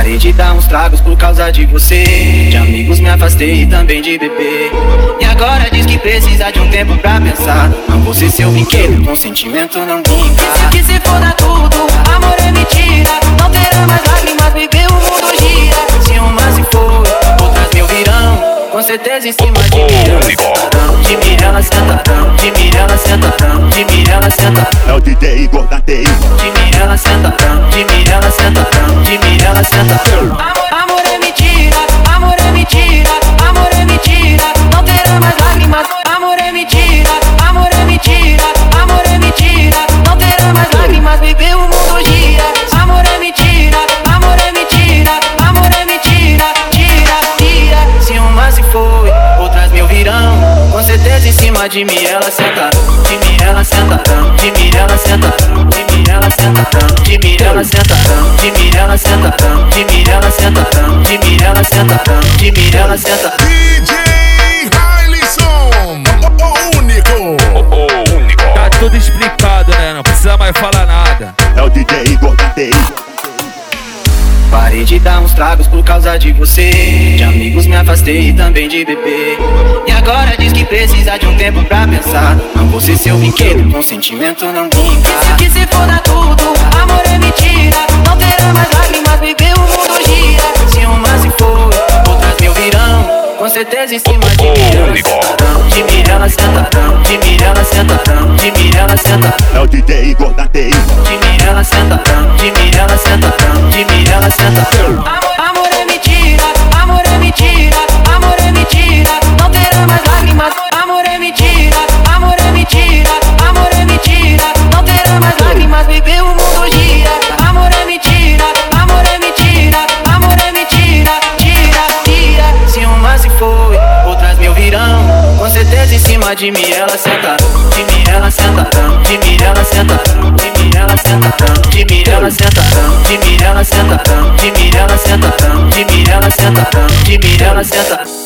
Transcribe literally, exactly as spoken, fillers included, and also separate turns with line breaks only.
Parei de dar uns tragos por causa de você. De amigos me afastei e também de beber. E agora diz que precisa de um tempo pra pensar. Não vou ser seu brinquedo, com sentimento não brinca.
Que se foda tudo, amor é mentira. Não terá mais lágrimas, viver o mundo gira.
Se uma se foi, outras mil virão. Com certeza em cima de mim ela sentarão. De mim ela sentarão. De mim ela sentarão. De mim ela sentarão.
É o D J Igor da T I.
De mim ela sentarão. De mim ela sentarão. De mim ela sentarão.
Amor, amor é mentira, amor é mentira, amor é mentira. Não terá mais lágrimas, amor é mentira, amor é mentira, amor é mentira. Não terá mais lágrimas, viver o mundo gira. Amor é mentira, amor é mentira, amor é mentira. Tira, tira.
Se uma se foi, outras mil virão. Com certeza em cima de mim ela sentarão. De mim ela sentarão. De mim ela sentarão. De mim ela sentarão. De mim ela sentarão. De mim ela sentarão. De mim ela sentarão. De mim ela sentarão. De mim ela sentarão.
D J Hailisson, o único.
O único. Tá tudo explicado, né? Não precisa mais falar nada.
É o D J Igor da T I.
Parei de dar uns tragos por causa de você. De amigos me afastei e também de beber. E agora diz que precisa de um tempo pra pensar. Não vou ser seu brinquedo, com sentimento não brinca.
Que se foda tudo, amor é mentira. Não terá mais lágrimas, viver o mundo gira.
Se uma se foi, outras mil virão. Com certeza em cima de mim ela sentarão. De mim ela sentarão. De mim ela sentarão. De mim ela sentarão.
É o D J Igor da T I.
De mim ela sentarão. De mim ela sentarão. De mim ela sentarão.
Amor, amor é mentira, amor é mentira, amor é mentira. Não terá mais lágrimas, amor é mentira, amor é mentira, amor é mentira. Não terá mais lágrimas, viver o mundo gira. Amor é mentira, amor é mentira, amor é mentira. Tira, tira.
Se uma se foi, outras mil virão. Com certeza em cima de mim ela sentarão. De mim ela sentarão. De mim ela sentarão. De mim ela sentarão. De mim ela sentarão. De mim ela sentarão. De mim ela sentarão. De mim ela sentarão. De mim ela sentarão.